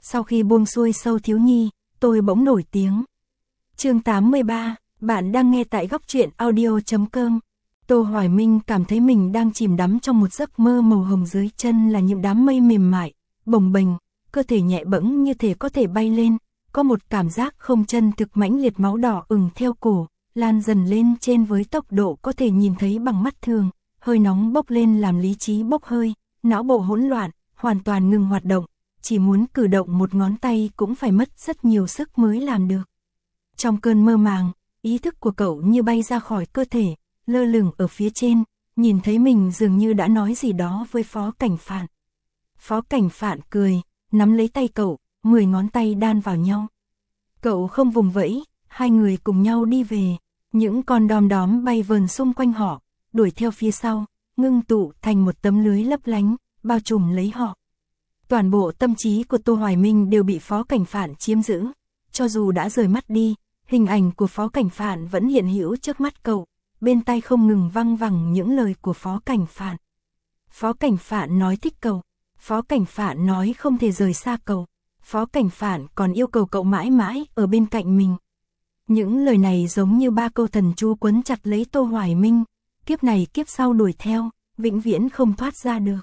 Sau khi buông xuôi Sâu thiếu nhi, tôi bỗng nổi tiếng. Chương 83, bạn đang nghe tại góc truyện audio.com. Tô Hoài Minh cảm thấy mình đang chìm đắm trong một giấc mơ màu hồng, dưới chân là những đám mây mềm mại, bồng bềnh, cơ thể nhẹ bẫng như thể có thể bay lên, có một cảm giác không chân thực mãnh liệt, máu đỏ ửng theo cổ, lan dần lên trên với tốc độ có thể nhìn thấy bằng mắt thường, hơi nóng bốc lên làm lý trí bốc hơi, não bộ hỗn loạn, hoàn toàn ngừng hoạt động, chỉ muốn cử động một ngón tay cũng phải mất rất nhiều sức mới làm được. Trong cơn mơ màng, ý thức của cậu như bay ra khỏi cơ thể, lơ lửng ở phía trên, nhìn thấy mình dường như đã nói gì đó với Phó Cảnh Phạn. Phó Cảnh Phạn cười, nắm lấy tay cậu, 10 ngón tay đan vào nhau. Cậu không vùng vẫy, hai người cùng nhau đi về, những con đom đóm bay vờn xung quanh họ, đuổi theo phía sau, ngưng tụ thành một tấm lưới lấp lánh, bao trùm lấy họ. Toàn bộ tâm trí của Tô Hoài Minh đều bị Phó Cảnh Phạn chiếm giữ, cho dù đã rời mắt đi, hình ảnh của Phó Cảnh Phạn vẫn hiện hữu trước mắt cậu, bên tai không ngừng văng vẳng những lời của Phó Cảnh Phạn. Phó Cảnh Phạn nói thích cậu, Phó Cảnh Phạn nói không thể rời xa cậu, Phó Cảnh Phạn còn yêu cầu cậu mãi mãi ở bên cạnh mình. Những lời này giống như ba câu thần chú quấn chặt lấy Tô Hoài Minh, kiếp này kiếp sau đuổi theo, vĩnh viễn không thoát ra được.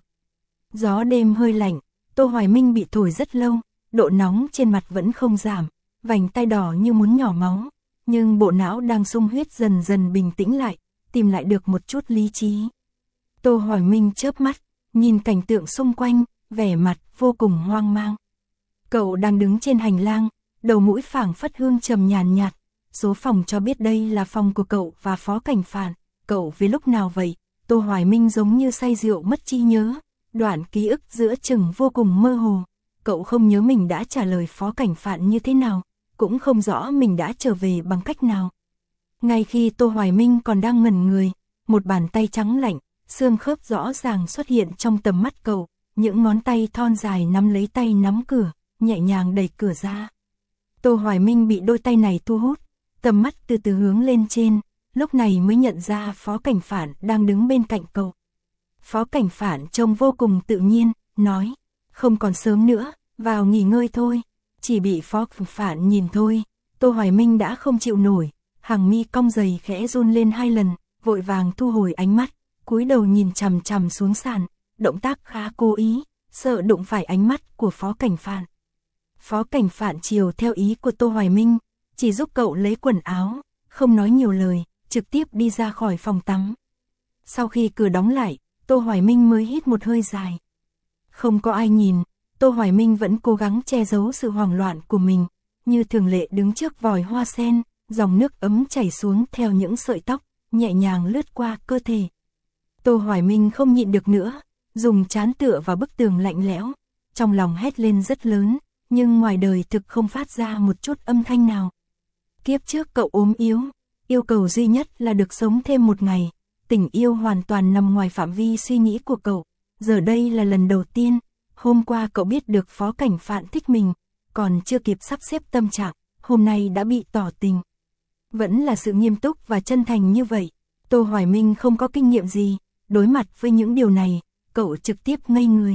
Gió đêm hơi lạnh, Tô Hoài Minh bị thổi rất lâu, độ nóng trên mặt vẫn không giảm, vành tai đỏ như muốn nhỏ máu, nhưng bộ não đang sung huyết dần dần bình tĩnh lại, tìm lại được một chút lý trí. Tô Hoài Minh chớp mắt, nhìn cảnh tượng xung quanh, vẻ mặt vô cùng hoang mang. Cậu đang đứng trên hành lang, đầu mũi phảng phất hương trầm nhàn nhạt, số phòng cho biết đây là phòng của cậu và Phó Cảnh Phạn. Cậu vì lúc nào vậy? Tô Hoài Minh giống như say rượu mất trí nhớ, đoạn ký ức giữa chừng vô cùng mơ hồ. Cậu không nhớ mình đã trả lời Phó Cảnh Phạn như thế nào, cũng không rõ mình đã trở về bằng cách nào. Ngay khi Tô Hoài Minh còn đang ngẩn người, một bàn tay trắng lạnh, xương khớp rõ ràng xuất hiện trong tầm mắt cậu, những ngón tay thon dài nắm lấy tay nắm cửa, nhẹ nhàng đẩy cửa ra. Tô Hoài Minh bị đôi tay này thu hút, tầm mắt từ từ hướng lên trên, lúc này mới nhận ra Phó Cảnh Phạn đang đứng bên cạnh cậu. Phó Cảnh Phạn trông vô cùng tự nhiên, nói, không còn sớm nữa, vào nghỉ ngơi thôi. Chỉ bị Phó Cảnh Phạn nhìn thôi, Tô Hoài Minh đã không chịu nổi, hàng mi cong dày khẽ run lên 2 lần, vội vàng thu hồi ánh mắt, cúi đầu nhìn chằm chằm xuống sàn, động tác khá cố ý, sợ đụng phải ánh mắt của Phó Cảnh Phạn. Phó Cảnh Phạn chiều theo ý của Tô Hoài Minh, chỉ giúp cậu lấy quần áo, không nói nhiều lời, trực tiếp đi ra khỏi phòng tắm. Sau khi cửa đóng lại, Tô Hoài Minh mới hít một hơi dài. Không có ai nhìn, Tô Hoài Minh vẫn cố gắng che giấu sự hoảng loạn của mình, như thường lệ đứng trước vòi hoa sen, dòng nước ấm chảy xuống theo những sợi tóc, nhẹ nhàng lướt qua cơ thể. Tô Hoài Minh không nhịn được nữa, dùng trán tựa vào bức tường lạnh lẽo, trong lòng hét lên rất lớn, nhưng ngoài đời thực không phát ra một chút âm thanh nào. Kiếp trước cậu ốm yếu, yêu cầu duy nhất là được sống thêm một ngày, tình yêu hoàn toàn nằm ngoài phạm vi suy nghĩ của cậu, giờ đây là lần đầu tiên. Hôm qua cậu biết được Phó Cảnh Phạn thích mình, còn chưa kịp sắp xếp tâm trạng, hôm nay đã bị tỏ tình. Vẫn là sự nghiêm túc và chân thành như vậy. Tô Hoài Minh không có kinh nghiệm gì, đối mặt với những điều này, cậu trực tiếp ngây người.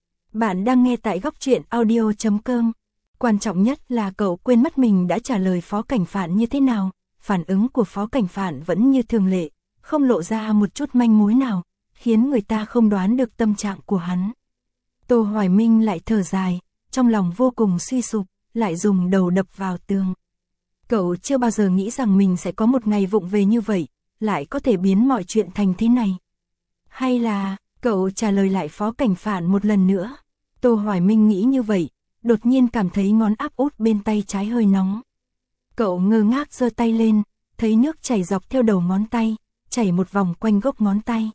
Bạn đang nghe tại góc truyện audio.com. Quan trọng nhất là cậu quên mất mình đã trả lời Phó Cảnh Phạn như thế nào. Phản ứng của Phó Cảnh Phạn vẫn như thường lệ, không lộ ra một chút manh mối nào, khiến người ta không đoán được tâm trạng của hắn. Tô Hoài Minh lại thở dài, trong lòng vô cùng suy sụp, lại dùng đầu đập vào tường. Cậu chưa bao giờ nghĩ rằng mình sẽ có một ngày vụng về như vậy, lại có thể biến mọi chuyện thành thế này. Hay là, cậu trả lời lại Phó Cảnh Phạn một lần nữa. Tô Hoài Minh nghĩ như vậy, đột nhiên cảm thấy ngón áp út bên tay trái hơi nóng. Cậu ngơ ngác giơ tay lên, thấy nước chảy dọc theo đầu ngón tay, chảy một vòng quanh gốc ngón tay.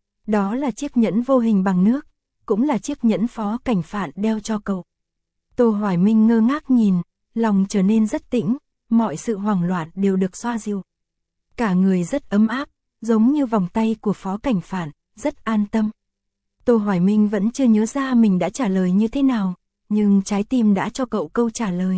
Đó là chiếc nhẫn vô hình bằng nước, cũng là chiếc nhẫn Phó Cảnh Phạn đeo cho cậu. Tô Hoài Minh ngơ ngác nhìn, lòng trở nên rất tĩnh, mọi sự hoảng loạn đều được xoa dịu. Cả người rất ấm áp, giống như vòng tay của Phó Cảnh Phạn, rất an tâm. Tô Hoài Minh vẫn chưa nhớ ra mình đã trả lời như thế nào, nhưng trái tim đã cho cậu câu trả lời.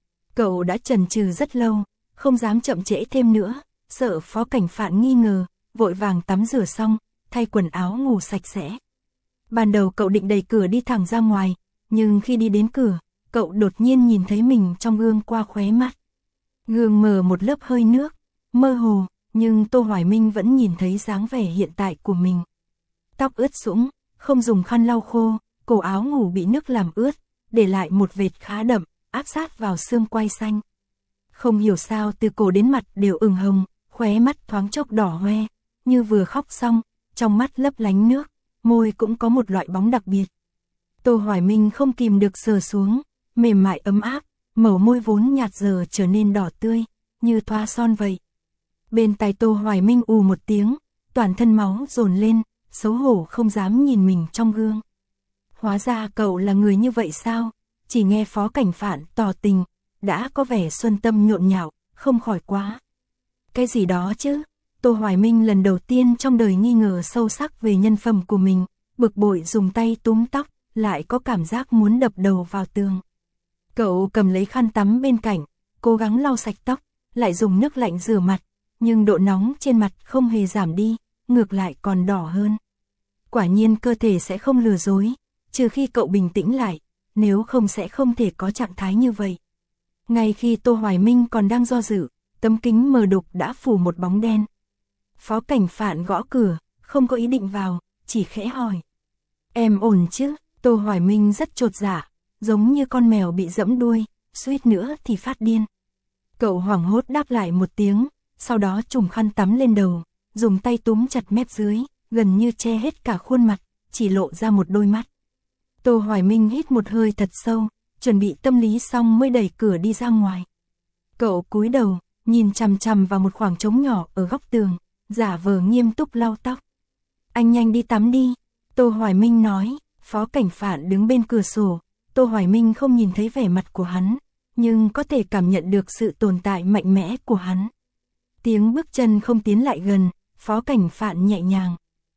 Cậu đã chần chừ rất lâu, không dám chậm trễ thêm nữa, sợ Phó Cảnh Phạn nghi ngờ, vội vàng tắm rửa xong, thay quần áo ngủ sạch sẽ. Ban đầu cậu định đẩy cửa đi thẳng ra ngoài, nhưng khi đi đến cửa, cậu đột nhiên nhìn thấy mình trong gương qua khóe mắt. Gương mờ một lớp hơi nước, mơ hồ, nhưng Tô Hoài Minh vẫn nhìn thấy dáng vẻ hiện tại của mình. Tóc ướt sũng, không dùng khăn lau khô, cổ áo ngủ bị nước làm ướt, để lại một vệt khá đậm, áp sát vào xương quai xanh. Không hiểu sao từ cổ đến mặt đều ửng hồng, khóe mắt thoáng chốc đỏ hoe, như vừa khóc xong, trong mắt lấp lánh nước, môi cũng có một loại bóng đặc biệt. Tô Hoài Minh không kìm được sờ xuống, mềm mại ấm áp, màu môi vốn nhạt giờ trở nên đỏ tươi, như thoa son vậy. Bên tai Tô Hoài Minh ù một tiếng, toàn thân máu dồn lên, xấu hổ không dám nhìn mình trong gương. Hóa ra cậu là người như vậy sao? Chỉ nghe Phó Cảnh Phạn tỏ tình, đã có vẻ xuân tâm nhộn nhạo, không khỏi quá. Cái gì đó chứ? Tô Hoài Minh lần đầu tiên trong đời nghi ngờ sâu sắc về nhân phẩm của mình, bực bội dùng tay túm tóc, lại có cảm giác muốn đập đầu vào tường. Cậu cầm lấy khăn tắm bên cạnh, cố gắng lau sạch tóc, lại dùng nước lạnh rửa mặt, nhưng độ nóng trên mặt không hề giảm đi, ngược lại còn đỏ hơn. Quả nhiên cơ thể sẽ không lừa dối, trừ khi cậu bình tĩnh lại, nếu không sẽ không thể có trạng thái như vậy. Ngay khi Tô Hoài Minh còn đang do dự, tấm kính mờ đục đã phủ một bóng đen. Phó Cảnh Phạn gõ cửa, không có ý định vào, chỉ khẽ hỏi. Em ổn chứ? Tô Hoài Minh rất chột dạ, giống như con mèo bị giẫm đuôi, suýt nữa thì phát điên. Cậu hoảng hốt đáp lại một tiếng, sau đó trùm khăn tắm lên đầu, dùng tay túm chặt mép dưới, gần như che hết cả khuôn mặt, chỉ lộ ra một đôi mắt. Tô Hoài Minh hít một hơi thật sâu, chuẩn bị tâm lý xong mới đẩy cửa đi ra ngoài. Cậu cúi đầu, nhìn chằm chằm vào một khoảng trống nhỏ ở góc tường, giả vờ nghiêm túc lau tóc. Anh nhanh đi tắm đi, Tô Hoài Minh nói. Phó Cảnh Phạn đứng bên cửa sổ, Tô Hoài Minh không nhìn thấy vẻ mặt của hắn, nhưng có thể cảm nhận được sự tồn tại mạnh mẽ của hắn. Tiếng bước chân không tiến lại gần, Phó Cảnh Phạn nhẹ nhàng.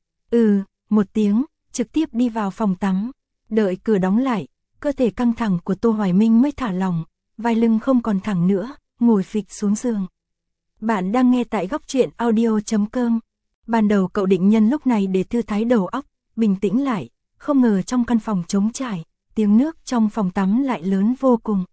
Một tiếng, trực tiếp đi vào phòng tắm. Đợi cửa đóng lại, cơ thể căng thẳng của Tô Hoài Minh mới thả lỏng, vai lưng không còn thẳng nữa, ngồi phịch xuống giường. Bạn đang nghe tại Góc Truyện Audio.com. Ban đầu cậu định nhân lúc này để thư thái đầu óc, bình tĩnh lại, không ngờ trong căn phòng trống trải, tiếng nước trong phòng tắm lại lớn vô cùng.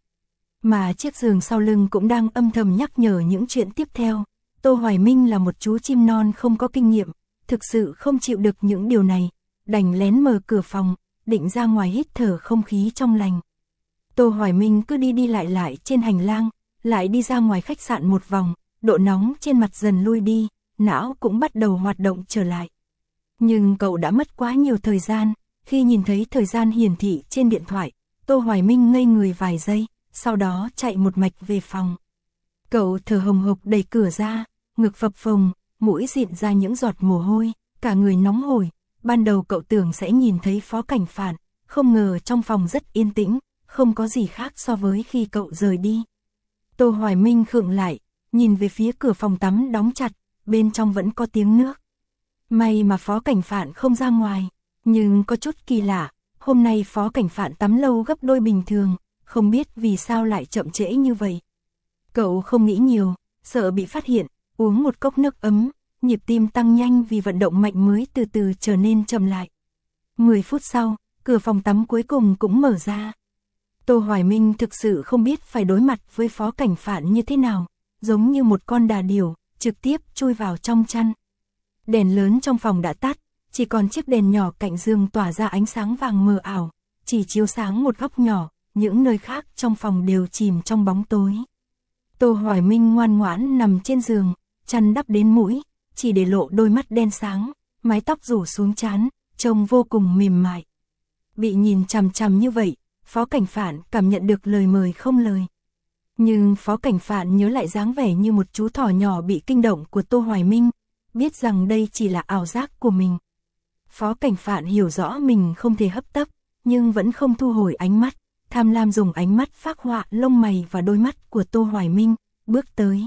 Mà chiếc giường sau lưng cũng đang âm thầm nhắc nhở những chuyện tiếp theo. Tô Hoài Minh là một chú chim non không có kinh nghiệm, thực sự không chịu được những điều này, đành lén mở cửa phòng, định ra ngoài hít thở không khí trong lành. Tô Hoài Minh cứ đi đi lại trên hành lang, lại đi ra ngoài khách sạn một vòng, độ nóng trên mặt dần lui đi, não cũng bắt đầu hoạt động trở lại. Nhưng cậu đã mất quá nhiều thời gian, khi nhìn thấy thời gian hiển thị trên điện thoại, Tô Hoài Minh ngây người vài giây, sau đó chạy một mạch về phòng. Cậu thở hồng hộc đẩy cửa ra, ngực phập phồng, mũi dịn ra những giọt mồ hôi, cả người nóng hổi. Ban đầu cậu tưởng sẽ nhìn thấy Phó Cảnh Phạn, không ngờ trong phòng rất yên tĩnh, không có gì khác so với khi cậu rời đi. Tô Hoài Minh khựng lại, nhìn về phía cửa phòng tắm đóng chặt, bên trong vẫn có tiếng nước. May mà Phó Cảnh Phạn không ra ngoài, nhưng có chút kỳ lạ, hôm nay Phó Cảnh Phạn tắm lâu gấp đôi bình thường, không biết vì sao lại chậm trễ như vậy. Cậu không nghĩ nhiều, sợ bị phát hiện, uống một cốc nước ấm, nhịp tim tăng nhanh vì vận động mạnh mới từ từ trở nên chậm lại. 10 phút sau, cửa phòng tắm cuối cùng cũng mở ra. Tô Hoài Minh thực sự không biết phải đối mặt với Phó Cảnh Phạn như thế nào, giống như một con đà điểu, trực tiếp chui vào trong chăn. Đèn lớn trong phòng đã tắt, chỉ còn chiếc đèn nhỏ cạnh giường tỏa ra ánh sáng vàng mờ ảo, chỉ chiếu sáng một góc nhỏ, những nơi khác trong phòng đều chìm trong bóng tối. Tô Hoài Minh ngoan ngoãn nằm trên giường, chăn đắp đến mũi, chỉ để lộ đôi mắt đen sáng, mái tóc rủ xuống trán, trông vô cùng mềm mại. Bị nhìn chằm chằm như vậy, Phó Cảnh Phạn cảm nhận được lời mời không lời. Nhưng Phó Cảnh Phạn nhớ lại dáng vẻ như một chú thỏ nhỏ bị kinh động của Tô Hoài Minh, biết rằng đây chỉ là ảo giác của mình. Phó Cảnh Phạn hiểu rõ mình không thể hấp tấp, nhưng vẫn không thu hồi ánh mắt, tham lam dùng ánh mắt phác họa lông mày và đôi mắt của Tô Hoài Minh, bước tới.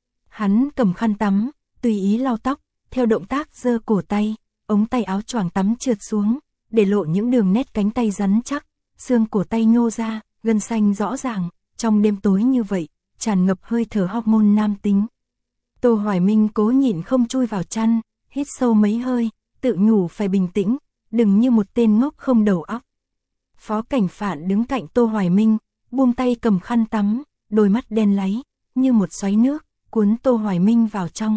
Hắn cầm khăn tắm, tùy ý lau tóc, theo động tác giơ cổ tay, ống tay áo choàng tắm trượt xuống, để lộ những đường nét cánh tay rắn chắc, xương cổ tay nhô ra, gân xanh rõ ràng, trong đêm tối như vậy, tràn ngập hơi thở hormone nam tính. Tô Hoài Minh cố nhịn không chui vào chăn, hít sâu mấy hơi, tự nhủ phải bình tĩnh, đừng như một tên ngốc không đầu óc. Phó Cảnh Phạn đứng cạnh Tô Hoài Minh, buông tay cầm khăn tắm, đôi mắt đen láy, như một xoáy nước, cuốn Tô Hoài Minh vào trong.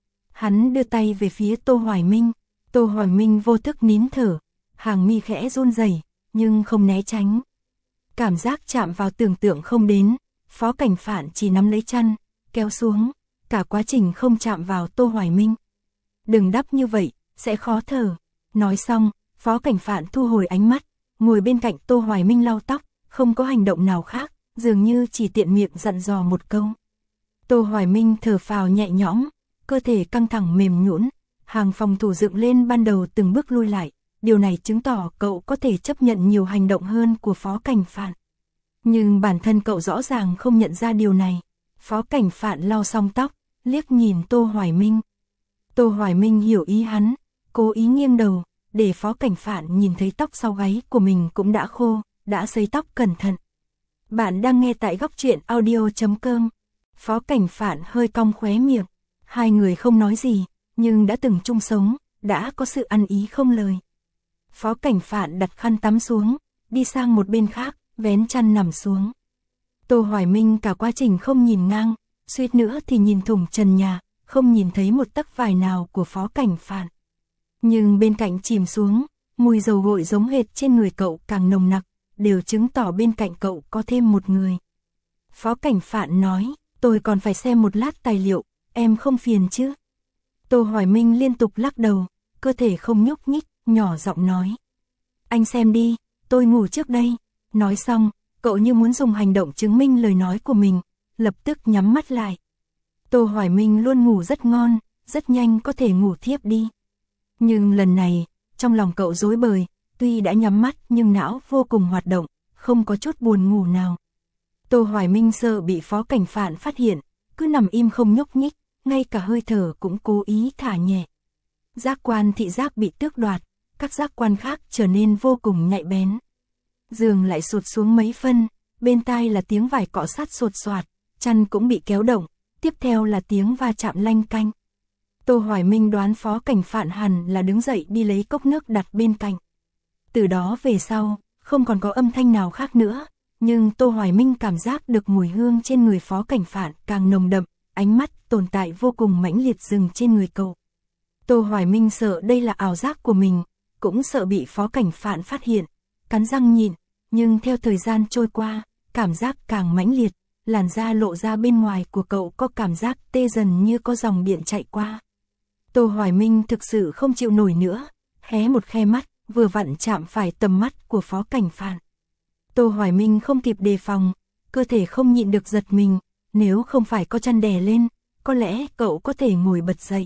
Hắn đưa tay về phía Tô Hoài Minh, Tô Hoài Minh vô thức nín thở, hàng mi khẽ run rẩy, nhưng không né tránh. Cảm giác chạm vào tưởng tượng không đến, Phó Cảnh Phạn chỉ nắm lấy chăn, kéo xuống, cả quá trình không chạm vào Tô Hoài Minh. Đừng đắp như vậy, sẽ khó thở. Nói xong, Phó Cảnh Phạn thu hồi ánh mắt, ngồi bên cạnh Tô Hoài Minh lau tóc, không có hành động nào khác, dường như chỉ tiện miệng dặn dò một câu. Tô Hoài Minh thở phào nhẹ nhõm, cơ thể căng thẳng mềm nhũn, hàng phòng thủ dựng lên ban đầu từng bước lui lại, điều này chứng tỏ cậu có thể chấp nhận nhiều hành động hơn của Phó Cảnh Phạn. Nhưng bản thân cậu rõ ràng không nhận ra điều này. Phó Cảnh Phạn lau xong tóc, liếc nhìn Tô Hoài Minh. Tô Hoài Minh hiểu ý hắn, cố ý nghiêng đầu, để Phó Cảnh Phạn nhìn thấy tóc sau gáy của mình cũng đã khô, đã sấy tóc cẩn thận. Bạn đang nghe tại góc truyện audio.com. Phó Cảnh Phạn hơi cong khóe miệng. Hai người không nói gì, nhưng đã từng chung sống, đã có sự ăn ý không lời. Phó Cảnh Phạn đặt khăn tắm xuống, đi sang một bên khác, vén chăn nằm xuống. Tô Hoài Minh cả quá trình không nhìn ngang, suýt nữa thì nhìn thủng trần nhà, không nhìn thấy một tấc vải nào của Phó Cảnh Phạn. Nhưng bên cạnh chìm xuống, mùi dầu gội giống hệt trên người cậu càng nồng nặc, đều chứng tỏ bên cạnh cậu có thêm một người. Phó Cảnh Phạn nói, tôi còn phải xem một lát tài liệu, em không phiền chứ? Tô Hoài Minh liên tục lắc đầu, cơ thể không nhúc nhích, nhỏ giọng nói. Anh xem đi, tôi ngủ trước đây. Nói xong, cậu như muốn dùng hành động chứng minh lời nói của mình, lập tức nhắm mắt lại. Tô Hoài Minh luôn ngủ rất ngon, rất nhanh có thể ngủ thiếp đi. Nhưng lần này, trong lòng cậu rối bời, tuy đã nhắm mắt nhưng não vô cùng hoạt động, không có chút buồn ngủ nào. Tô Hoài Minh sợ bị Phó Cảnh Phạn phát hiện, cứ nằm im không nhúc nhích, ngay cả hơi thở cũng cố ý thả nhẹ. Giác quan thị giác bị tước đoạt, các giác quan khác trở nên vô cùng nhạy bén. Giường lại sụt xuống mấy phân, bên tai là tiếng vải cọ sát sột soạt, chăn cũng bị kéo động, tiếp theo là tiếng va chạm lanh canh. Tô Hoài Minh đoán Phó Cảnh Phạn hẳn là đứng dậy đi lấy cốc nước đặt bên cạnh. Từ đó về sau, không còn có âm thanh nào khác nữa, nhưng Tô Hoài Minh cảm giác được mùi hương trên người Phó Cảnh Phạn càng nồng đậm, ánh mắt tồn tại vô cùng mãnh liệt dừng trên người cậu. Tô Hoài Minh sợ đây là ảo giác của mình, cũng sợ bị Phó Cảnh Phạn phát hiện, cắn răng nhịn, nhưng theo thời gian trôi qua, cảm giác càng mãnh liệt, làn da lộ ra bên ngoài của cậu có cảm giác tê dần như có dòng điện chạy qua. Tô Hoài Minh thực sự không chịu nổi nữa, hé một khe mắt, vừa vặn chạm phải tầm mắt của Phó Cảnh Phạn. Tô Hoài Minh không kịp đề phòng, cơ thể không nhịn được giật mình, nếu không phải có chăn đè lên, có lẽ cậu có thể ngồi bật dậy.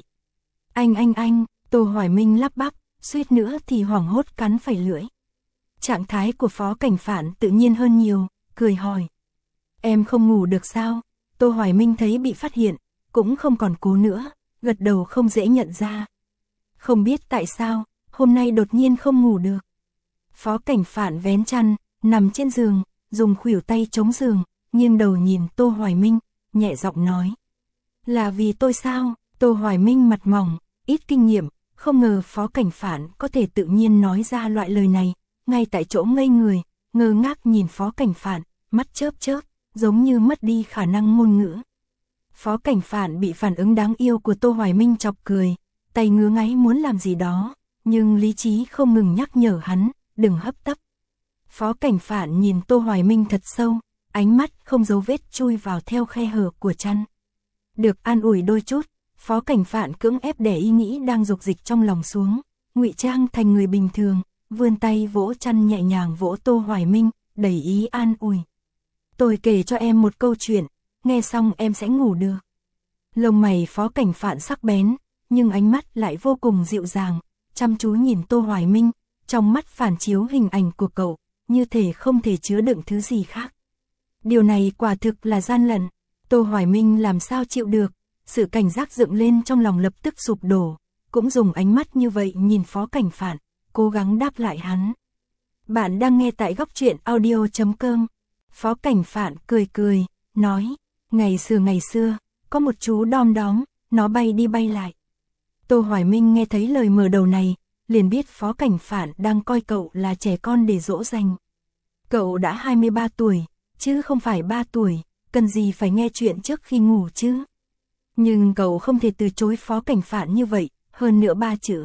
Anh, Tô Hoài Minh lắp bắp, suýt nữa thì hoảng hốt cắn phải lưỡi. Trạng thái của Phó Cảnh Phạn tự nhiên hơn nhiều, cười hỏi. Em không ngủ được sao? Tô Hoài Minh thấy bị phát hiện, cũng không còn cố nữa, gật đầu không dễ nhận ra. Không biết tại sao, hôm nay đột nhiên không ngủ được. Phó Cảnh Phạn vén chăn, nằm trên giường, dùng khuỷu tay chống giường, nghiêng đầu nhìn Tô Hoài Minh, nhẹ giọng nói. Là vì tôi sao? Tô Hoài Minh mặt mỏng, ít kinh nghiệm, không ngờ Phó Cảnh Phạn có thể tự nhiên nói ra loại lời này, ngay tại chỗ ngây người, ngơ ngác nhìn Phó Cảnh Phạn, mắt chớp chớp, giống như mất đi khả năng ngôn ngữ. Phó Cảnh Phạn bị phản ứng đáng yêu của Tô Hoài Minh chọc cười, tay ngứa ngáy muốn làm gì đó, nhưng lý trí không ngừng nhắc nhở hắn, đừng hấp tấp. Phó Cảnh Phạn nhìn Tô Hoài Minh thật sâu, ánh mắt không dấu vết chui vào theo khe hở của chăn. Được an ủi đôi chút, Phó Cảnh Phạn cưỡng ép để ý nghĩ đang dục dịch trong lòng xuống, ngụy trang thành người bình thường, vươn tay vỗ chăn nhẹ nhàng vỗ Tô Hoài Minh, đầy ý an ủi. Tôi kể cho em một câu chuyện, nghe xong em sẽ ngủ được. Lông mày Phó Cảnh Phạn sắc bén, nhưng ánh mắt lại vô cùng dịu dàng, chăm chú nhìn Tô Hoài Minh, trong mắt phản chiếu hình ảnh của cậu, như thể không thể chứa đựng thứ gì khác. Điều này quả thực là gian lận, Tô Hoài Minh làm sao chịu được, sự cảnh giác dựng lên trong lòng lập tức sụp đổ, cũng dùng ánh mắt như vậy nhìn Phó Cảnh Phạn, cố gắng đáp lại hắn. Bạn đang nghe tại góc truyện audio.com. Phó Cảnh Phạn cười cười, nói, ngày xưa, có một chú đom đóm, nó bay đi bay lại. Tô Hoài Minh nghe thấy lời mở đầu này, liền biết Phó Cảnh Phạn đang coi cậu là trẻ con để dỗ dành. Cậu đã 23 tuổi, chứ không phải 3 tuổi, cần gì phải nghe chuyện trước khi ngủ chứ. Nhưng cậu không thể từ chối Phó Cảnh Phạn như vậy, hơn nữa 3 chữ.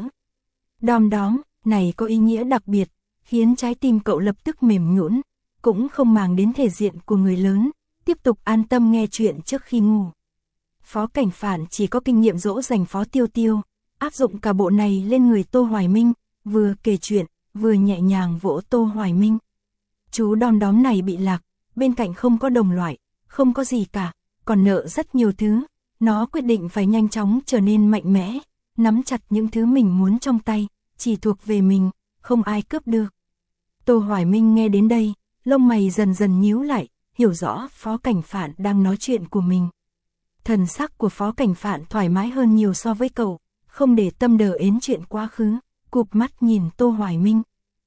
Đom đóm, này có ý nghĩa đặc biệt, khiến trái tim cậu lập tức mềm nhũn, cũng không màng đến thể diện của người lớn, tiếp tục an tâm nghe chuyện trước khi ngủ. Phó Cảnh Phạn chỉ có kinh nghiệm dỗ dành Phó Tiêu Tiêu, áp dụng cả bộ này lên người Tô Hoài Minh, vừa kể chuyện, vừa nhẹ nhàng vỗ Tô Hoài Minh. Chú đom đóm này bị lạc, bên cạnh không có đồng loại, không có gì cả, còn nợ rất nhiều thứ, nó quyết định phải nhanh chóng trở nên mạnh mẽ, nắm chặt những thứ mình muốn trong tay, chỉ thuộc về mình, không ai cướp được. Tô Hoài Minh nghe đến đây, lông mày dần dần nhíu lại, hiểu rõ Phó Cảnh Phạn đang nói chuyện của mình. Thần sắc của Phó Cảnh Phạn thoải mái hơn nhiều so với cậu, không để tâm đờ ến chuyện quá khứ, cụp mắt nhìn Tô Hoài Minh.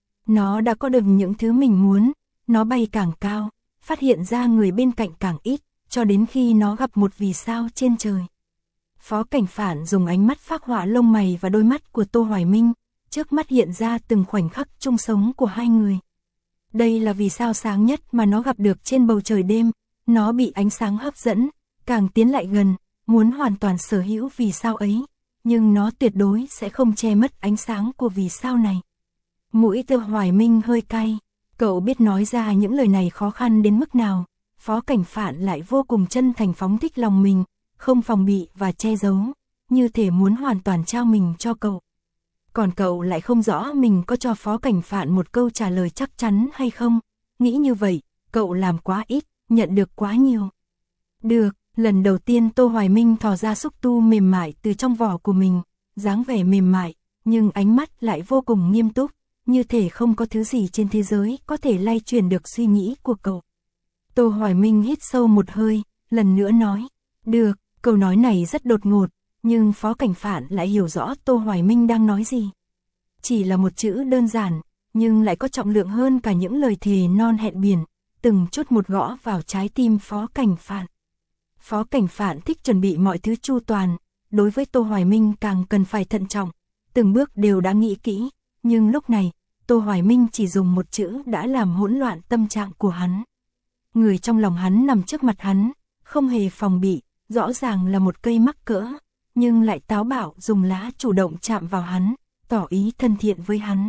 Nó đã có được những thứ mình muốn, nó bay càng cao, phát hiện ra người bên cạnh càng ít, cho đến khi nó gặp một vì sao trên trời. Phó Cảnh Phạn dùng ánh mắt phác họa lông mày và đôi mắt của Tô Hoài Minh, trước mắt hiện ra từng khoảnh khắc chung sống của hai người. Đây là vì sao sáng nhất mà nó gặp được trên bầu trời đêm, nó bị ánh sáng hấp dẫn, càng tiến lại gần, muốn hoàn toàn sở hữu vì sao ấy, nhưng nó tuyệt đối sẽ không che mất ánh sáng của vì sao này. Mũi Tô Hoài Minh hơi cay, cậu biết nói ra những lời này khó khăn đến mức nào, Phó Cảnh Phạn lại vô cùng chân thành phóng thích lòng mình, không phòng bị và che giấu, như thể muốn hoàn toàn trao mình cho cậu. Còn cậu lại không rõ mình có cho Phó Cảnh Phạn một câu trả lời chắc chắn hay không, nghĩ như vậy, cậu làm quá ít, nhận được quá nhiều. Được, lần đầu tiên Tô Hoài Minh thò ra xúc tu mềm mại từ trong vỏ của mình, dáng vẻ mềm mại, nhưng ánh mắt lại vô cùng nghiêm túc, như thể không có thứ gì trên thế giới có thể lay chuyển được suy nghĩ của cậu. Tô Hoài Minh hít sâu một hơi, lần nữa nói, được, câu nói này rất đột ngột, nhưng Phó Cảnh Phạn lại hiểu rõ Tô Hoài Minh đang nói gì. Chỉ là một chữ đơn giản, nhưng lại có trọng lượng hơn cả những lời thề non hẹn biển, từng chút một gõ vào trái tim Phó Cảnh Phạn. Phó Cảnh Phạn thích chuẩn bị mọi thứ chu toàn, đối với Tô Hoài Minh càng cần phải thận trọng, từng bước đều đã nghĩ kỹ, nhưng lúc này, Tô Hoài Minh chỉ dùng một chữ đã làm hỗn loạn tâm trạng của hắn. Người trong lòng hắn nằm trước mặt hắn, không hề phòng bị, rõ ràng là một cây mắc cỡ, nhưng lại táo bạo dùng lá chủ động chạm vào hắn, tỏ ý thân thiện với hắn.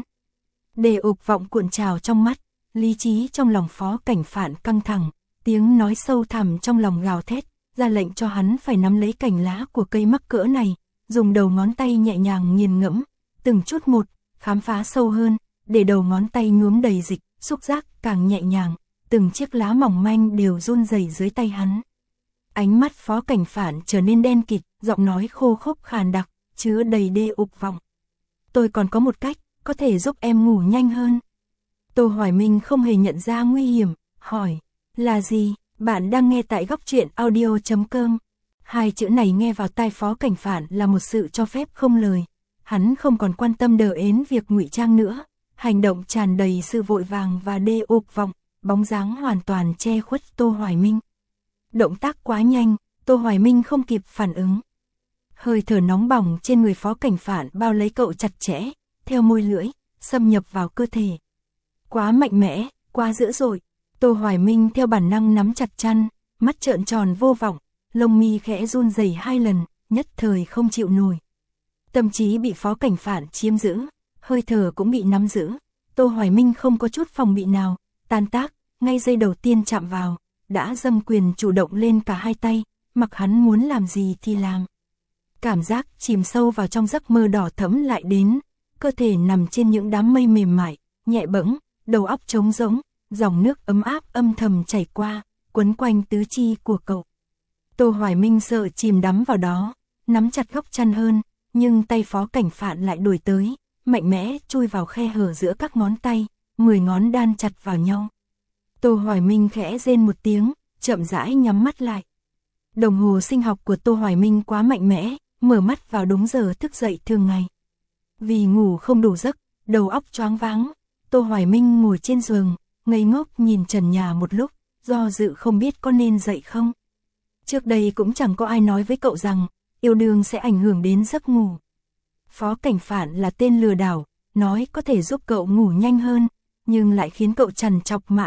Đề ục vọng cuộn trào trong mắt, lý trí trong lòng Phó Cảnh Phạn căng thẳng, tiếng nói sâu thẳm trong lòng gào thét, ra lệnh cho hắn phải nắm lấy cành lá của cây mắc cỡ này, dùng đầu ngón tay nhẹ nhàng nghiền ngẫm, từng chút một, khám phá sâu hơn, để đầu ngón tay nhuốm đầy dịch, xúc giác càng nhẹ nhàng, từng chiếc lá mỏng manh đều run rẩy dưới tay hắn. Ánh mắt Phó Cảnh Phạn trở nên đen kịt, giọng nói khô khốc khàn đặc, chứa đầy đê ục vọng. Tôi còn có một cách, có thể giúp em ngủ nhanh hơn. Tô Hoài Minh không hề nhận ra nguy hiểm, hỏi, là gì? Bạn đang nghe tại góc truyện audio.com. Hai chữ này nghe vào tai Phó Cảnh Phạn là một sự cho phép không lời. Hắn không còn quan tâm đờ ến việc ngụy trang nữa, hành động tràn đầy sự vội vàng và đê ục vọng, bóng dáng hoàn toàn che khuất Tô Hoài Minh. Động tác quá nhanh, Tô Hoài Minh không kịp phản ứng. Hơi thở nóng bỏng trên người Phó Cảnh Phạn bao lấy cậu chặt chẽ, theo môi lưỡi, xâm nhập vào cơ thể. Quá mạnh mẽ, quá dữ dội. Tô Hoài Minh theo bản năng nắm chặt chăn, mắt trợn tròn vô vọng, lông mi khẽ run rẩy 2 lần, nhất thời không chịu nổi. Tâm trí bị Phó Cảnh Phạn chiếm giữ, hơi thở cũng bị nắm giữ. Tô Hoài Minh không có chút phòng bị nào, tan tác, ngay giây đầu tiên chạm vào, đã dâng quyền chủ động lên cả hai tay, mặc hắn muốn làm gì thì làm. Cảm giác chìm sâu vào trong giấc mơ đỏ thẫm lại đến, cơ thể nằm trên những đám mây mềm mại, nhẹ bẫng, đầu óc trống rỗng, dòng nước ấm áp âm thầm chảy qua, quấn quanh tứ chi của cậu. Tô Hoài Minh sợ chìm đắm vào đó, nắm chặt góc chăn hơn, nhưng tay Phó Cảnh Phạn lại đuổi tới, mạnh mẽ chui vào khe hở giữa các ngón tay, 10 ngón đan chặt vào nhau. Tô Hoài Minh khẽ rên một tiếng, chậm rãi nhắm mắt lại. Đồng hồ sinh học của Tô Hoài Minh quá mạnh mẽ, mở mắt vào đúng giờ thức dậy thường ngày. Vì ngủ không đủ giấc, đầu óc choáng váng, Tô Hoài Minh ngồi trên giường, ngây ngốc nhìn trần nhà một lúc, do dự không biết có nên dậy không. Trước đây cũng chẳng có ai nói với cậu rằng, yêu đương sẽ ảnh hưởng đến giấc ngủ. Phó Cảnh Phạn là tên lừa đảo, nói có thể giúp cậu ngủ nhanh hơn, nhưng lại khiến cậu trằn trọc mãi,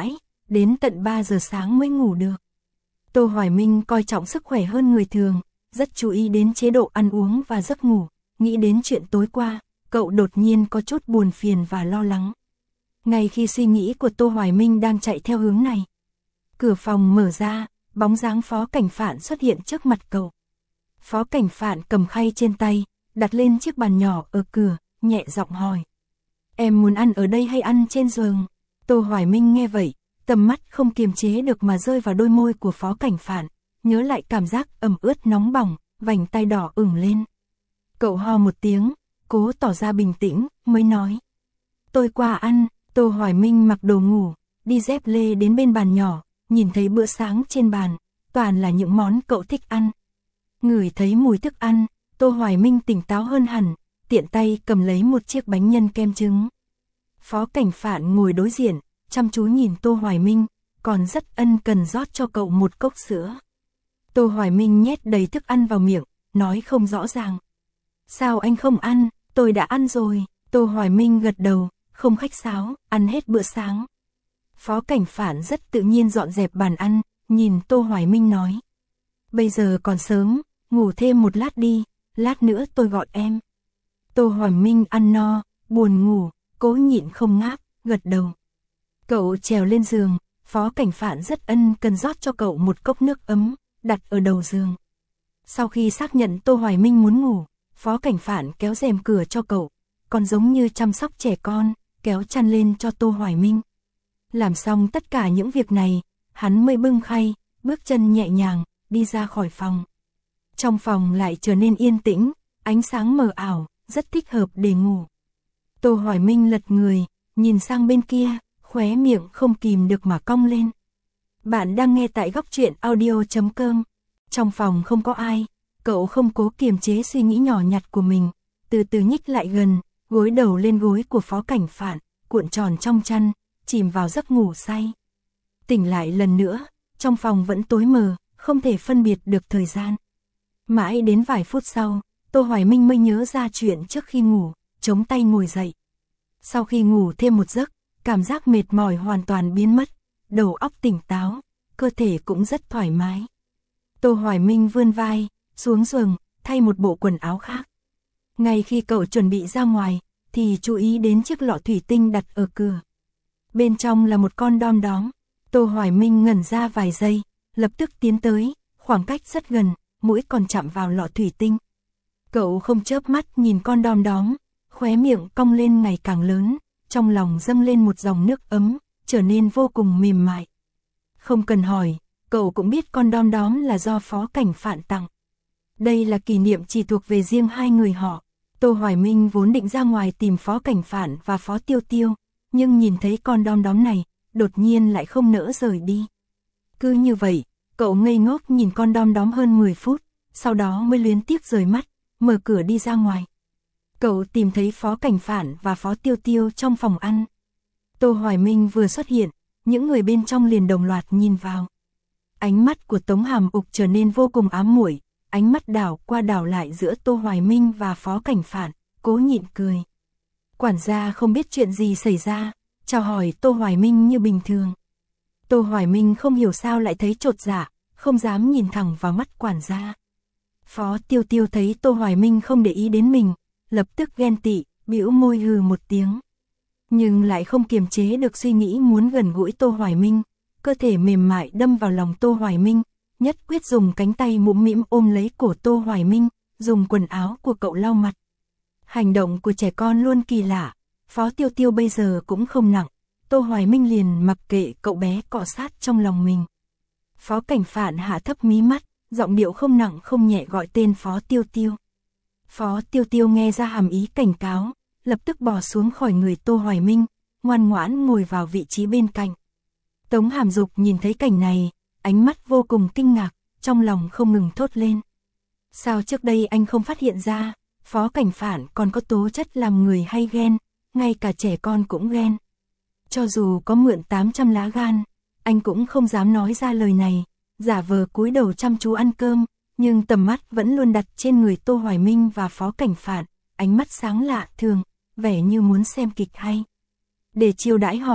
đến tận 3 giờ sáng mới ngủ được. Tô Hoài Minh coi trọng sức khỏe hơn người thường, rất chú ý đến chế độ ăn uống và giấc ngủ, nghĩ đến chuyện tối qua, cậu đột nhiên có chút buồn phiền và lo lắng. Ngay khi suy nghĩ của Tô Hoài Minh đang chạy theo hướng này, cửa phòng mở ra, bóng dáng Phó Cảnh Phạn xuất hiện trước mặt cậu. Phó Cảnh Phạn cầm khay trên tay, đặt lên chiếc bàn nhỏ ở cửa, nhẹ giọng hỏi. Em muốn ăn ở đây hay ăn trên giường? Tô Hoài Minh nghe vậy, tầm mắt không kiềm chế được mà rơi vào đôi môi của Phó Cảnh Phạn, nhớ lại cảm giác ẩm ướt nóng bỏng, vành tay đỏ ửng lên. Cậu ho một tiếng, cố tỏ ra bình tĩnh, mới nói. Tôi qua ăn. Tô Hoài Minh mặc đồ ngủ, đi dép lê đến bên bàn nhỏ, nhìn thấy bữa sáng trên bàn, toàn là những món cậu thích ăn. Ngửi thấy mùi thức ăn, Tô Hoài Minh tỉnh táo hơn hẳn, tiện tay cầm lấy một chiếc bánh nhân kem trứng. Phó Cảnh Phạn ngồi đối diện, chăm chú nhìn Tô Hoài Minh, còn rất ân cần rót cho cậu một cốc sữa. Tô Hoài Minh nhét đầy thức ăn vào miệng, nói không rõ ràng. Sao anh không ăn, tôi đã ăn rồi. Tô Hoài Minh gật đầu, không khách sáo, ăn hết bữa sáng. Phó Cảnh Phạn rất tự nhiên dọn dẹp bàn ăn, nhìn Tô Hoài Minh nói. Bây giờ còn sớm, ngủ thêm một lát đi, lát nữa tôi gọi em. Tô Hoài Minh ăn no, buồn ngủ, cố nhịn không ngáp, gật đầu. Cậu trèo lên giường, Phó Cảnh Phạn rất ân cần rót cho cậu một cốc nước ấm, đặt ở đầu giường. Sau khi xác nhận Tô Hoài Minh muốn ngủ, Phó Cảnh Phạn kéo rèm cửa cho cậu, còn giống như chăm sóc trẻ con, kéo chăn lên cho Tô Hoài Minh. Làm xong tất cả những việc này, hắn mới bưng khay, bước chân nhẹ nhàng, đi ra khỏi phòng. Trong phòng lại trở nên yên tĩnh, ánh sáng mờ ảo, rất thích hợp để ngủ. Tô Hoài Minh lật người, nhìn sang bên kia, khóe miệng không kìm được mà cong lên. Bạn đang nghe tại góc truyện audio.com. Trong phòng không có ai, cậu không cố kiềm chế suy nghĩ nhỏ nhặt của mình, từ từ nhích lại gần, gối đầu lên gối của Phó Cảnh Phạn, cuộn tròn trong chăn, chìm vào giấc ngủ say. Tỉnh lại lần nữa, trong phòng vẫn tối mờ, không thể phân biệt được thời gian. Mãi đến vài phút sau, Tô Hoài Minh mới nhớ ra chuyện trước khi ngủ, chống tay ngồi dậy. Sau khi ngủ thêm một giấc, cảm giác mệt mỏi hoàn toàn biến mất, đầu óc tỉnh táo, cơ thể cũng rất thoải mái. Tô Hoài Minh vươn vai, xuống giường, thay một bộ quần áo khác. Ngay khi cậu chuẩn bị ra ngoài, thì chú ý đến chiếc lọ thủy tinh đặt ở cửa. Bên trong là một con đom đóm. Tô Hoài Minh ngẩn ra vài giây, lập tức tiến tới, khoảng cách rất gần, mũi còn chạm vào lọ thủy tinh. Cậu không chớp mắt nhìn con đom đóm, khóe miệng cong lên ngày càng lớn, trong lòng dâng lên một dòng nước ấm, trở nên vô cùng mềm mại. Không cần hỏi, cậu cũng biết con đom đóm là do Phó Cảnh Phạn tặng. Đây là kỷ niệm chỉ thuộc về riêng hai người họ. Tô Hoài Minh vốn định ra ngoài tìm Phó Cảnh Phạn và Phó Tiêu Tiêu, nhưng nhìn thấy con đom đóm này, đột nhiên lại không nỡ rời đi. Cứ như vậy, cậu ngây ngốc nhìn con đom đóm hơn 10 phút, sau đó mới luyến tiếc rời mắt, mở cửa đi ra ngoài. Cậu tìm thấy Phó Cảnh Phạn và Phó Tiêu Tiêu trong phòng ăn. Tô Hoài Minh vừa xuất hiện, những người bên trong liền đồng loạt nhìn vào. Ánh mắt của Tống Hàm Ục trở nên vô cùng ám muội, ánh mắt đảo qua đảo lại giữa Tô Hoài Minh và Phó Cảnh Phạn, cố nhịn cười. Quản gia không biết chuyện gì xảy ra, chào hỏi Tô Hoài Minh như bình thường. Tô Hoài Minh không hiểu sao lại thấy chột dạ, không dám nhìn thẳng vào mắt quản gia. Phó Tiêu Tiêu thấy Tô Hoài Minh không để ý đến mình, lập tức ghen tị, bĩu môi hừ một tiếng. Nhưng lại không kiềm chế được suy nghĩ muốn gần gũi Tô Hoài Minh, cơ thể mềm mại đâm vào lòng Tô Hoài Minh, nhất quyết dùng cánh tay mũm mĩm ôm lấy cổ Tô Hoài Minh, dùng quần áo của cậu lau mặt. Hành động của trẻ con luôn kỳ lạ, Phó Tiêu Tiêu bây giờ cũng không nặng, Tô Hoài Minh liền mặc kệ cậu bé cọ sát trong lòng mình. Phó Cảnh Phạn hạ thấp mí mắt, giọng điệu không nặng không nhẹ gọi tên Phó Tiêu Tiêu. Phó Tiêu Tiêu nghe ra hàm ý cảnh cáo, lập tức bò xuống khỏi người Tô Hoài Minh, ngoan ngoãn ngồi vào vị trí bên cạnh. Tống Hàm Dục nhìn thấy cảnh này, ánh mắt vô cùng kinh ngạc, trong lòng không ngừng thốt lên. Sao trước đây anh không phát hiện ra, Phó Cảnh Phạn còn có tố chất làm người hay ghen, ngay cả trẻ con cũng ghen. Cho dù có mượn 800 lá gan, anh cũng không dám nói ra lời này, giả vờ cúi đầu chăm chú ăn cơm, nhưng tầm mắt vẫn luôn đặt trên người Tô Hoài Minh và Phó Cảnh Phạn, ánh mắt sáng lạ thường, vẻ như muốn xem kịch hay. Để chiêu đãi họ,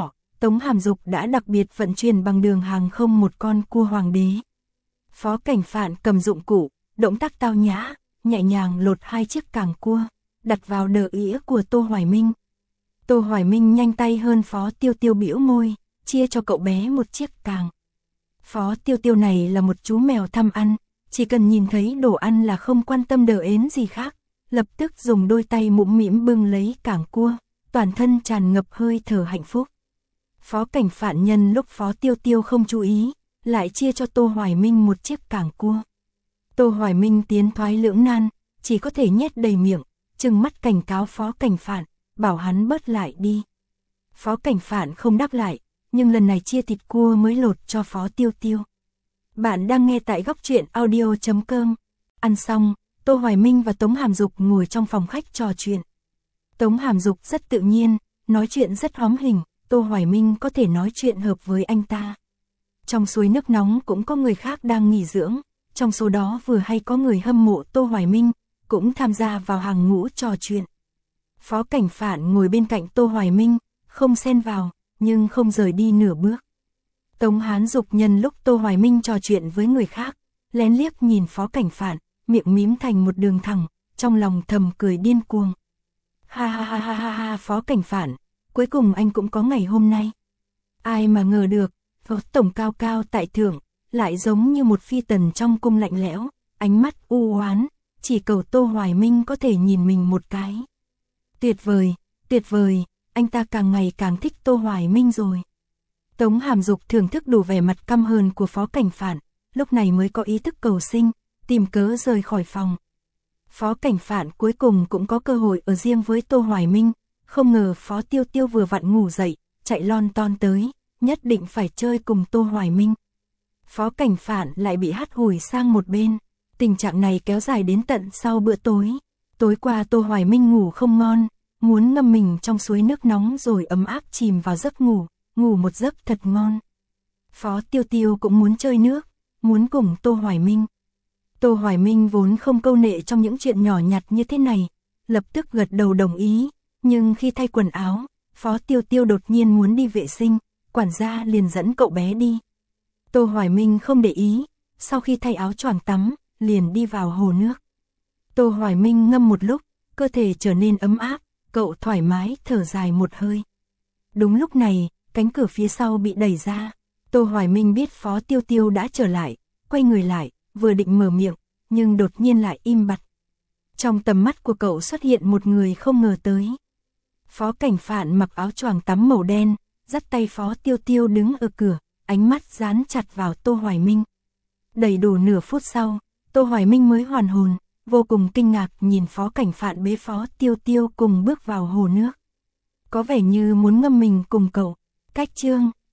Tống Hàm Dục đã đặc biệt vận chuyển bằng đường hàng không một con cua hoàng đế. Phó Cảnh Phạn cầm dụng cụ, động tác tao nhã, nhẹ nhàng lột 2 chiếc càng cua, đặt vào đờ ĩa của Tô Hoài Minh. Tô Hoài Minh nhanh tay hơn Phó Tiêu Tiêu bĩu môi, chia cho cậu bé một chiếc càng. Phó Tiêu Tiêu này là một chú mèo tham ăn, chỉ cần nhìn thấy đồ ăn là không quan tâm đờ ến gì khác, lập tức dùng đôi tay mũm mĩm bưng lấy càng cua, toàn thân tràn ngập hơi thở hạnh phúc. Phó Cảnh Phạn nhân lúc Phó Tiêu Tiêu không chú ý, lại chia cho Tô Hoài Minh một chiếc càng cua. Tô Hoài Minh tiến thoái lưỡng nan, chỉ có thể nhét đầy miệng, trừng mắt cảnh cáo Phó Cảnh Phạn, bảo hắn bớt lại đi. Phó Cảnh Phạn không đáp lại, nhưng lần này chia thịt cua mới lột cho Phó Tiêu Tiêu. Bạn đang nghe tại góc truyện audio.com. Ăn xong, Tô Hoài Minh và Tống Hàm Dục ngồi trong phòng khách trò chuyện. Tống Hàm Dục rất tự nhiên, nói chuyện rất hóm hình, Tô Hoài Minh có thể nói chuyện hợp với anh ta. Trong suối nước nóng cũng có người khác đang nghỉ dưỡng, trong số đó vừa hay có người hâm mộ Tô Hoài Minh, cũng tham gia vào hàng ngũ trò chuyện. Phó Cảnh Phạn ngồi bên cạnh Tô Hoài Minh, không xen vào, nhưng không rời đi nửa bước. Tống Hán Dục nhân lúc Tô Hoài Minh trò chuyện với người khác, lén liếc nhìn Phó Cảnh Phạn, miệng mím thành một đường thẳng, trong lòng thầm cười điên cuồng. Ha ha ha ha ha ha, Phó Cảnh Phạn, cuối cùng anh cũng có ngày hôm nay. Ai mà ngờ được, Phó Tổng cao cao tại thượng, lại giống như một phi tần trong cung lạnh lẽo, ánh mắt u oán, chỉ cầu Tô Hoài Minh có thể nhìn mình một cái. Tuyệt vời, anh ta càng ngày càng thích Tô Hoài Minh rồi. Tống Hàm Dục thưởng thức đủ vẻ mặt căm hờn của Phó Cảnh Phạn, lúc này mới có ý thức cầu sinh, tìm cớ rời khỏi phòng. Phó Cảnh Phạn cuối cùng cũng có cơ hội ở riêng với Tô Hoài Minh, không ngờ Phó Tiêu Tiêu vừa vặn ngủ dậy, chạy lon ton tới, nhất định phải chơi cùng Tô Hoài Minh. Phó Cảnh Phạn lại bị hắt hủi sang một bên, tình trạng này kéo dài đến tận sau bữa tối. Tối qua Tô Hoài Minh ngủ không ngon, muốn ngâm mình trong suối nước nóng rồi ấm áp chìm vào giấc ngủ, ngủ một giấc thật ngon. Phó Tiêu Tiêu cũng muốn chơi nước, muốn cùng Tô Hoài Minh. Tô Hoài Minh vốn không câu nệ trong những chuyện nhỏ nhặt như thế này, lập tức gật đầu đồng ý, nhưng khi thay quần áo, Phó Tiêu Tiêu đột nhiên muốn đi vệ sinh, quản gia liền dẫn cậu bé đi. Tô Hoài Minh không để ý, sau khi thay áo choàng tắm, liền đi vào hồ nước. Tô Hoài Minh ngâm một lúc, cơ thể trở nên ấm áp, cậu thoải mái thở dài một hơi. Đúng lúc này, cánh cửa phía sau bị đẩy ra, Tô Hoài Minh biết Phó Tiêu Tiêu đã trở lại, quay người lại, vừa định mở miệng, nhưng đột nhiên lại im bặt. Trong tầm mắt của cậu xuất hiện một người không ngờ tới. Phó Cảnh Phạn mặc áo choàng tắm màu đen, dắt tay Phó Tiêu Tiêu đứng ở cửa, ánh mắt dán chặt vào Tô Hoài Minh. Đầy đủ nửa phút sau, Tô Hoài Minh mới hoàn hồn, vô cùng kinh ngạc nhìn Phó Cảnh Phạn bế Phó Tiêu Tiêu cùng bước vào hồ nước. Có vẻ như muốn ngâm mình cùng cậu. Cách chương